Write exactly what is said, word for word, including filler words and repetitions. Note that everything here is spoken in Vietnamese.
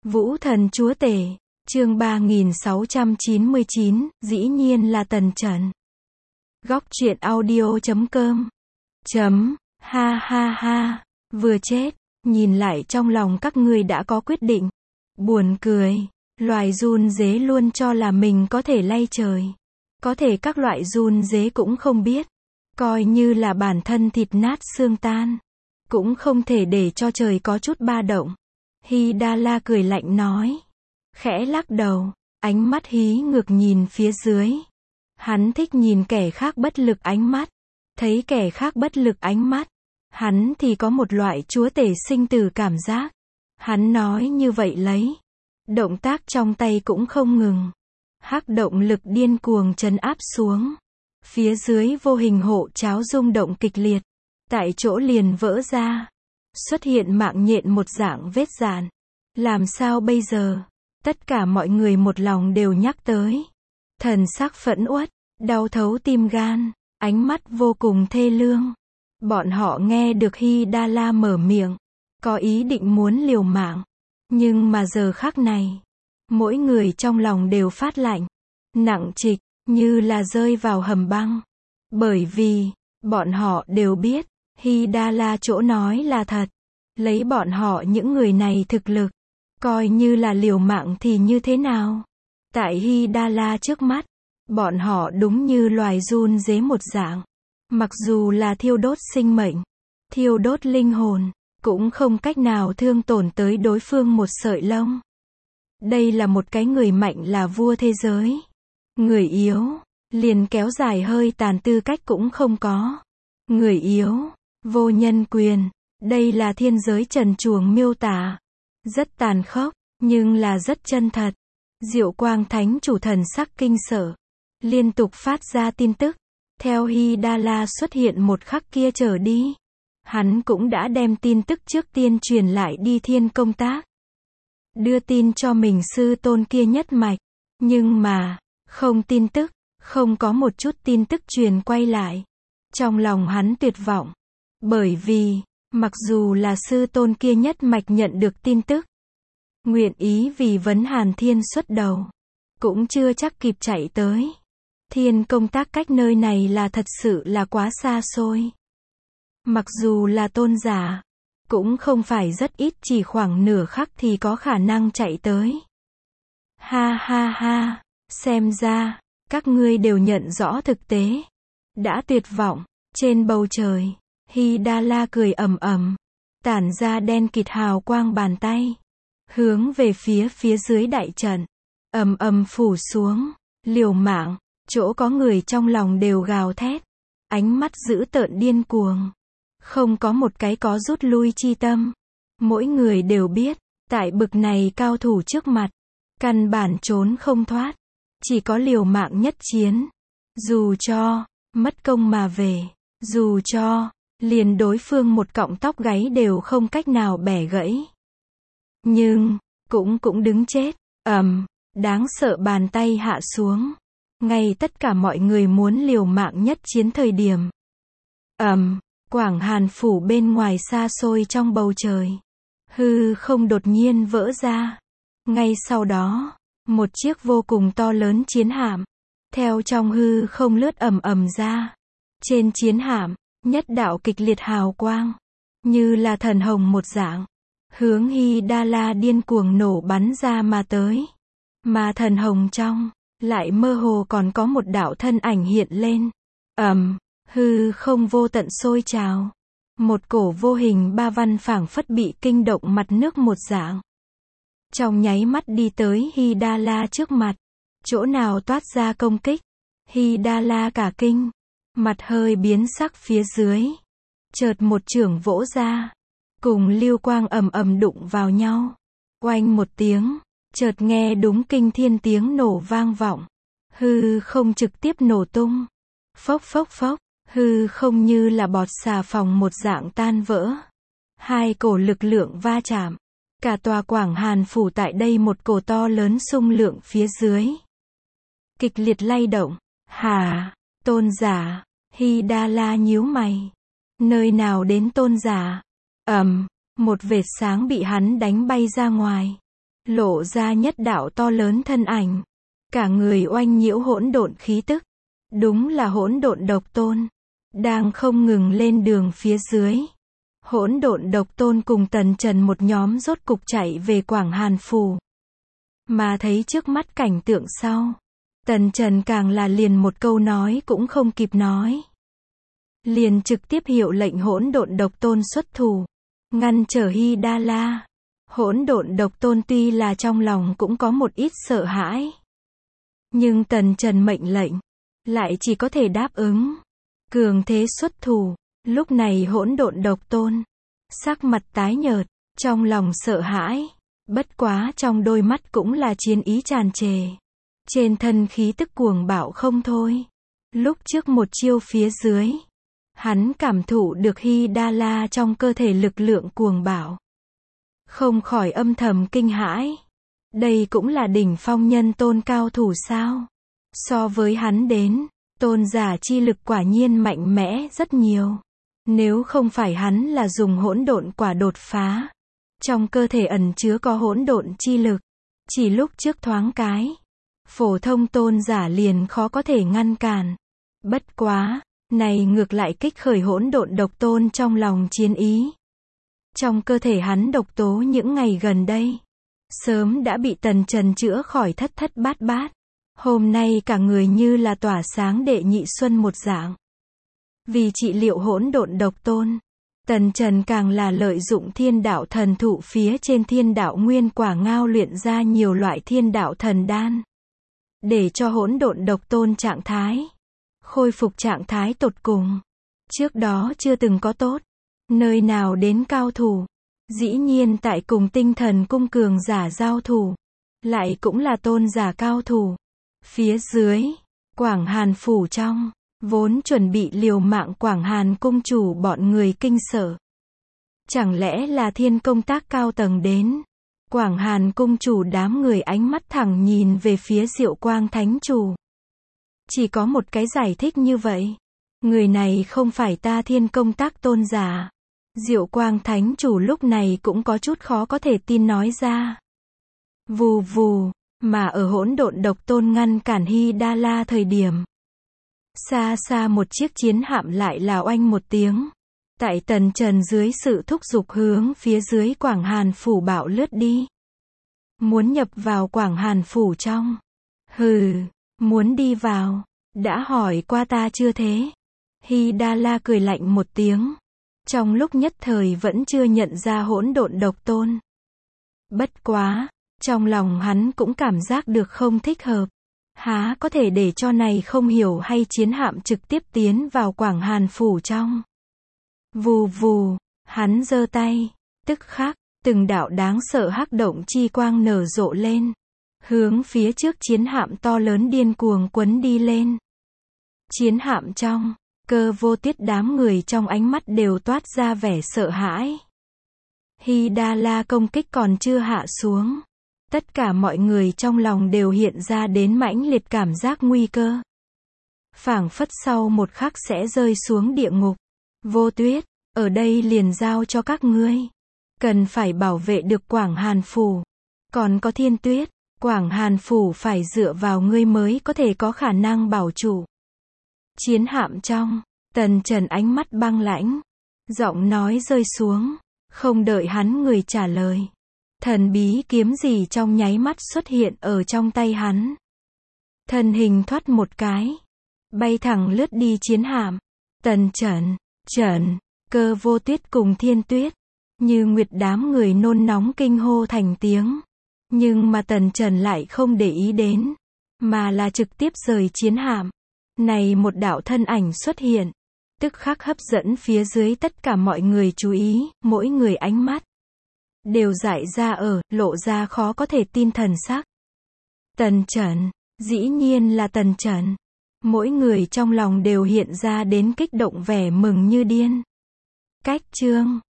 Vũ thần chúa tể, chương ba nghìn sáu trăm chín mươi chín, dĩ nhiên là Tần Trần. Góc truyện audio chấm com. Chấm, ha ha ha, vừa chết, nhìn lại trong lòng các ngươi đã có quyết định. Buồn cười, loài run dế luôn cho là mình có thể lay trời. Có thể các loại run dế cũng không biết. Coi như là bản thân thịt nát xương tan. Cũng không thể để cho trời có chút ba động. Hidala cười lạnh nói. Khẽ lắc đầu, ánh mắt hí ngược nhìn phía dưới. Hắn thích nhìn kẻ khác bất lực ánh mắt. Thấy kẻ khác bất lực ánh mắt. Hắn thì có một loại chúa tể sinh tử cảm giác. Hắn nói như vậy lấy. Động tác trong tay cũng không ngừng. Hắc động lực điên cuồng trấn áp xuống. Phía dưới vô hình hộ cháo rung động kịch liệt. Tại chỗ liền vỡ ra. Xuất hiện mạng nhện một dạng vết dạn. Làm sao bây giờ? Tất cả mọi người một lòng đều nhắc tới. Thần sắc phẫn uất, đau thấu tim gan, ánh mắt vô cùng thê lương. Bọn họ nghe được Hidala mở miệng, có ý định muốn liều mạng. Nhưng mà giờ khắc này, mỗi người trong lòng đều phát lạnh, nặng trịch, như là rơi vào hầm băng. Bởi vì, bọn họ đều biết, Hidala chỗ nói là thật. Lấy bọn họ những người này thực lực, coi như là liều mạng thì như thế nào? Tại Hidala trước mắt, bọn họ đúng như loài run dế một dạng. Mặc dù là thiêu đốt sinh mệnh, thiêu đốt linh hồn, cũng không cách nào thương tổn tới đối phương một sợi lông. Đây là một cái người mạnh là vua thế giới. Người yếu, liền kéo dài hơi tàn tư cách cũng không có. Người yếu, vô nhân quyền. Đây là thiên giới trần truồng miêu tả. Rất tàn khốc, nhưng là rất chân thật. Diệu Quang Thánh chủ thần sắc kinh sợ. Liên tục phát ra tin tức. Theo Hidala xuất hiện một khắc kia trở đi. Hắn cũng đã đem tin tức trước tiên truyền lại đi thiên công tác. Đưa tin cho mình sư tôn kia nhất mạch. Nhưng mà, không tin tức, không có một chút tin tức truyền quay lại. Trong lòng hắn tuyệt vọng. Bởi vì, mặc dù là sư tôn kia nhất mạch nhận được tin tức, nguyện ý vì vấn Hàn Thiên xuất đầu, cũng chưa chắc kịp chạy tới. Thiên công tác cách nơi này là thật sự là quá xa xôi. Mặc dù là tôn giả, cũng không phải rất ít, chỉ khoảng nửa khắc thì có khả năng chạy tới. Ha ha ha, xem ra, các ngươi đều nhận rõ thực tế. Đã tuyệt vọng, trên bầu trời. Hidala cười ầm ầm, tản ra đen kịt hào quang bàn tay, hướng về phía phía dưới đại trận, ầm ầm phủ xuống, liều mạng, chỗ có người trong lòng đều gào thét, ánh mắt dữ tợn điên cuồng, không có một cái có rút lui chi tâm. Mỗi người đều biết, tại bực này cao thủ trước mặt, căn bản trốn không thoát, chỉ có liều mạng nhất chiến. Dù cho mất công mà về, dù cho liền đối phương một cọng tóc gáy đều không cách nào bẻ gãy. Nhưng, cũng cũng đứng chết. Ầm, đáng sợ bàn tay hạ xuống. Ngay tất cả mọi người muốn liều mạng nhất chiến thời điểm. Ầm, Quảng Hàn phủ bên ngoài xa xôi trong bầu trời. Hư không đột nhiên vỡ ra. Ngay sau đó, một chiếc vô cùng to lớn chiến hạm, theo trong hư không lướt ầm ầm ra. Trên chiến hạm, nhất đạo kịch liệt hào quang, như là thần hồng một dạng, hướng Hidala điên cuồng nổ bắn ra mà tới. Mà thần hồng trong, lại mơ hồ còn có một đạo thân ảnh hiện lên. Ầm, hư không vô tận sôi trào. Một cổ vô hình ba văn phảng phất bị kinh động mặt nước một dạng. Trong nháy mắt đi tới Hidala trước mặt. Chỗ nào toát ra công kích. Hidala cả kinh. Mặt hơi biến sắc phía dưới. Chợt một chưởng vỗ ra. Cùng lưu quang ầm ầm đụng vào nhau. Oanh một tiếng. Chợt nghe đúng kinh thiên tiếng nổ vang vọng. Hư không trực tiếp nổ tung. Phốc phốc phốc. Hư không như là bọt xà phòng một dạng tan vỡ. Hai cổ lực lượng va chạm. Cả tòa Quảng Hàn phủ tại đây một cổ to lớn xung lượng phía dưới. Kịch liệt lay động. Hà, tôn giả. Hidala nhíu mày. Nơi nào đến tôn giả? Ầm, một vệt sáng bị hắn đánh bay ra ngoài. lộ ra nhất đạo to lớn thân ảnh. Cả người oanh nhiễu hỗn độn khí tức. Đúng là hỗn độn độc tôn. Đang không ngừng lên đường phía dưới. Hỗn độn độc tôn cùng Tần Trần một nhóm rốt cục chạy về Quảng Hàn Phủ. Mà thấy trước mắt cảnh tượng sau. Tần Trần càng là liền một câu nói cũng không kịp nói. Liền trực tiếp hiệu lệnh hỗn độn độc tôn xuất thủ. Ngăn trở Hy Đa La. Hỗn độn độc tôn tuy là trong lòng cũng có một ít sợ hãi. Nhưng Tần Trần mệnh lệnh. Lại chỉ có thể đáp ứng. Cường thế xuất thủ. Lúc này hỗn độn độc tôn. Sắc mặt tái nhợt. Trong lòng sợ hãi. Bất quá trong đôi mắt cũng là chiến ý tràn trề. Trên thân khí tức cuồng bạo không thôi. Lúc trước một chiêu phía dưới. Hắn cảm thụ được Hy Đa La trong cơ thể lực lượng cuồng bạo. Không khỏi âm thầm kinh hãi. Đây cũng là đỉnh phong nhân tôn cao thủ sao? So với hắn đến, tôn giả chi lực quả nhiên mạnh mẽ rất nhiều. Nếu không phải hắn là dùng hỗn độn quả đột phá. Trong cơ thể ẩn chứa có hỗn độn chi lực. Chỉ lúc trước thoáng cái. Phổ thông tôn giả liền khó có thể ngăn cản. Bất quá, này ngược lại kích khởi hỗn độn độc tôn trong lòng chiến ý. Trong cơ thể hắn độc tố những ngày gần đây. Sớm đã bị Tần Trần chữa khỏi thất thất bát bát. Hôm nay cả người như là tỏa sáng đệ nhị xuân một dạng. Vì trị liệu hỗn độn độc tôn. Tần Trần càng là lợi dụng thiên đạo thần thụ phía trên thiên đạo nguyên quả ngao luyện ra nhiều loại thiên đạo thần đan. Để cho hỗn độn độc tôn trạng thái. Khôi phục trạng thái tột cùng. Trước đó chưa từng có tốt. Nơi nào đến cao thủ. Dĩ nhiên tại cùng tinh thần cung cường giả giao thủ. Lại cũng là tôn giả cao thủ. Phía dưới. Quảng Hàn Phủ trong. Vốn chuẩn bị liều mạng Quảng Hàn cung chủ bọn người kinh sợ. Chẳng lẽ là thiên công tác cao tầng đến. Quảng Hàn cung chủ đám người ánh mắt thẳng nhìn về phía Diệu Quang Thánh Chủ. Chỉ có một cái giải thích như vậy. Người này không phải ta thiên công tác tôn giả. Diệu Quang Thánh Chủ lúc này cũng có chút khó có thể tin nói ra. Vù vù, mà ở hỗn độn độc tôn ngăn cản Hy Đa La thời điểm. Xa xa một chiếc chiến hạm lại là oanh một tiếng. Tại Tần Trần dưới sự thúc giục hướng phía dưới Quảng Hàn Phủ bạo lướt đi. Muốn nhập vào Quảng Hàn Phủ trong. Hừ, muốn đi vào. Đã hỏi qua ta chưa thế? Hy Đa La cười lạnh một tiếng. Trong lúc nhất thời vẫn chưa nhận ra hỗn độn độc tôn. Bất quá, trong lòng hắn cũng cảm giác được không thích hợp. Há có thể để cho này không hiểu hay chiến hạm trực tiếp tiến vào Quảng Hàn Phủ trong. Vù vù, hắn giơ tay, tức khắc, từng đạo đáng sợ hắc động chi quang nở rộ lên. Hướng phía trước chiến hạm to lớn điên cuồng quấn đi lên. Chiến hạm trong, Cơ Vô Tiết đám người trong ánh mắt đều toát ra vẻ sợ hãi. Hy Đa La công kích còn chưa hạ xuống. Tất cả mọi người trong lòng đều hiện ra đến mãnh liệt cảm giác nguy cơ. Phảng phất sau một khắc sẽ rơi xuống địa ngục. Vô Tuyết, ở đây liền giao cho các ngươi. Cần phải bảo vệ được Quảng Hàn Phủ. Còn có Thiên Tuyết, Quảng Hàn Phủ phải dựa vào ngươi mới có thể có khả năng bảo chủ. Chiến hạm trong, Tần Trần ánh mắt băng lãnh. Giọng nói rơi xuống, không đợi hắn người trả lời. Thần bí kiếm gì trong nháy mắt xuất hiện ở trong tay hắn. Thân hình thoát một cái. Bay thẳng lướt đi chiến hạm. Tần Trần, Trần, Cơ Vô Tuyết cùng Thiên Tuyết. Như Nguyệt đám người nôn nóng kinh hô thành tiếng. Nhưng mà Tần Trần lại không để ý đến. Mà là trực tiếp rời chiến hạm. Này một đạo thân ảnh xuất hiện. Tức khắc hấp dẫn phía dưới tất cả mọi người chú ý, mỗi người ánh mắt. Đều dại ra ở, lộ ra khó có thể tin thần sắc. Tần Trần, dĩ nhiên là Tần Trần. Mỗi người trong lòng đều hiện ra đến kích động vẻ mừng như điên. Cách chương